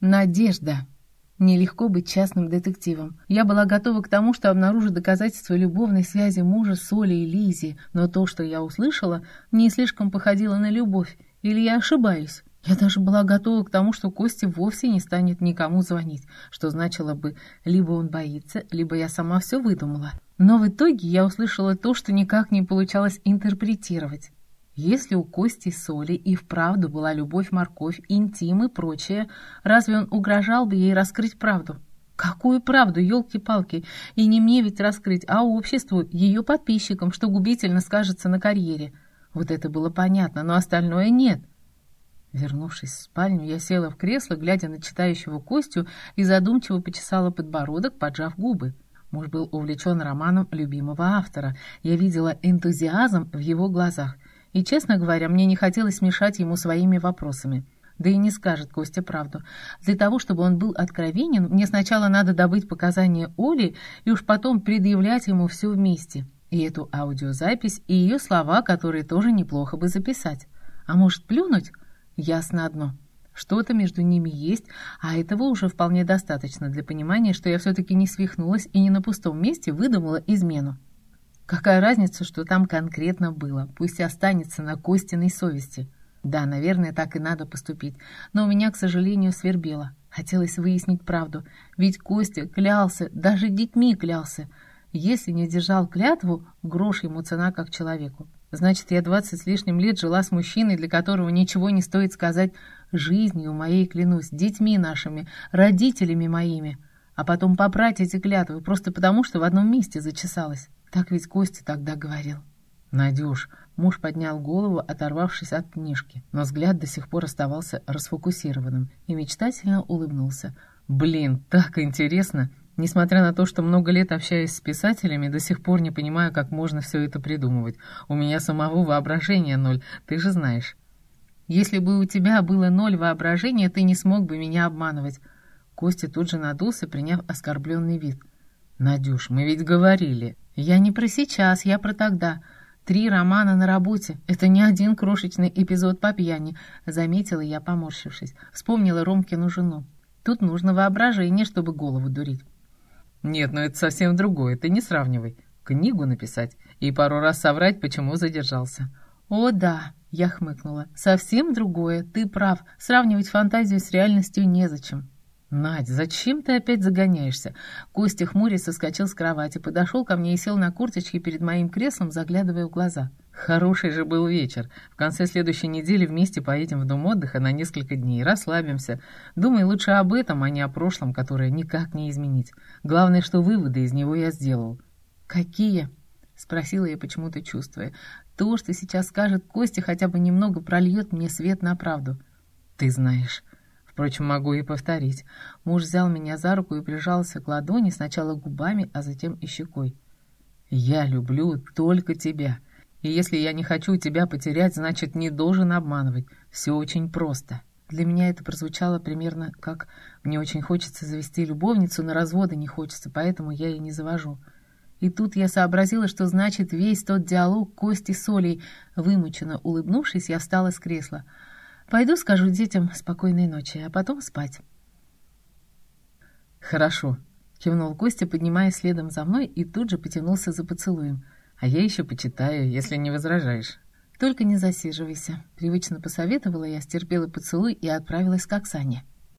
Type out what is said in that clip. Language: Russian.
Надежда. Нелегко быть частным детективом. Я была готова к тому, что обнаружу доказательства любовной связи мужа с Олей и Лизи, но то, что я услышала, не слишком походило на любовь. Или я ошибаюсь? Я даже была готова к тому, что Костя вовсе не станет никому звонить, что значило бы, либо он боится, либо я сама все выдумала. Но в итоге я услышала то, что никак не получалось интерпретировать. Если у Кости с Олей и вправду была любовь-морковь, интим и прочее, разве он угрожал бы ей раскрыть правду? Какую правду, елки-палки? И не мне ведь раскрыть, а обществу, ее подписчикам, что губительно скажется на карьере. Вот это было понятно, но остальное нет. Вернувшись в спальню, я села в кресло, глядя на читающего Костю, и задумчиво почесала подбородок, поджав губы. Муж был увлечен романом любимого автора. Я видела энтузиазм в его глазах. И, честно говоря, мне не хотелось мешать ему своими вопросами. Да и не скажет Костя правду. Для того, чтобы он был откровенен, мне сначала надо добыть показания Оли и уж потом предъявлять ему все вместе. И эту аудиозапись, и ее слова, которые тоже неплохо бы записать. А может, плюнуть? Ясно одно. Что-то между ними есть, а этого уже вполне достаточно для понимания, что я все-таки не свихнулась и не на пустом месте выдумала измену. Какая разница, что там конкретно было? Пусть останется на Костиной совести. Да, наверное, так и надо поступить. Но у меня, к сожалению, свербело. Хотелось выяснить правду. Ведь Костя клялся, даже детьми клялся. Если не держал клятву, грош ему цена как человеку. Значит, я 20 с лишним лет жила с мужчиной, для которого ничего не стоит сказать «жизнью моей клянусь, детьми нашими, родителями моими». А потом попрать эти клятвы просто потому, что в одном месте зачесалась. Так ведь Костя тогда говорил. «Надюш», муж поднял голову, оторвавшись от книжки, но взгляд до сих пор оставался расфокусированным и мечтательно улыбнулся. «Блин, так интересно! Несмотря на то, что много лет общаюсь с писателями, до сих пор не понимаю, как можно все это придумывать. У меня самого воображения ноль, ты же знаешь». «Если бы у тебя было 0 воображения, ты не смог бы меня обманывать». Костя тут же надулся, приняв оскорбленный вид. «Надюш, мы ведь говорили». «Я не про сейчас, я про тогда. 3 романа на работе. Это не один крошечный эпизод по пьяни», — заметила я, поморщившись. Вспомнила Ромкину жену. Тут нужно воображение, чтобы голову дурить. «Нет, ну это совсем другое, ты не сравнивай. Книгу написать и пару раз соврать, почему задержался». «О да», — я хмыкнула, — «совсем другое, ты прав. Сравнивать фантазию с реальностью незачем». «Надь, зачем ты опять загоняешься?» Костя хмурясь соскочил с кровати, подошел ко мне и сел на курточке перед моим креслом, заглядывая в глаза. «Хороший же был вечер. В конце следующей недели вместе поедем в дом отдыха на несколько дней, расслабимся. Думай лучше об этом, а не о прошлом, которое никак не изменить. Главное, что выводы из него я сделал». «Какие?» — спросила я, почему-то чувствуя. «То, что сейчас скажет Костя, хотя бы немного прольет мне свет на правду». «Ты знаешь». Впрочем, могу и повторить. Муж взял меня за руку и прижался к ладони, сначала губами, а затем и щекой. «Я люблю только тебя. И если я не хочу тебя потерять, значит, не должен обманывать. Все очень просто». Для меня это прозвучало примерно как «мне очень хочется завести любовницу, но развода не хочется, поэтому я и не завожу». И тут я сообразила, что значит весь тот диалог Кости с Олей. Вымученно улыбнувшись, я встала с кресла. «Пойду скажу детям спокойной ночи, а потом спать». «Хорошо», — кивнул Костя, поднимаясь следом за мной, и тут же потянулся за поцелуем. «А я еще почитаю, если не возражаешь». «Только не засиживайся», — привычно посоветовала я, стерпела поцелуй и отправилась к Оксане.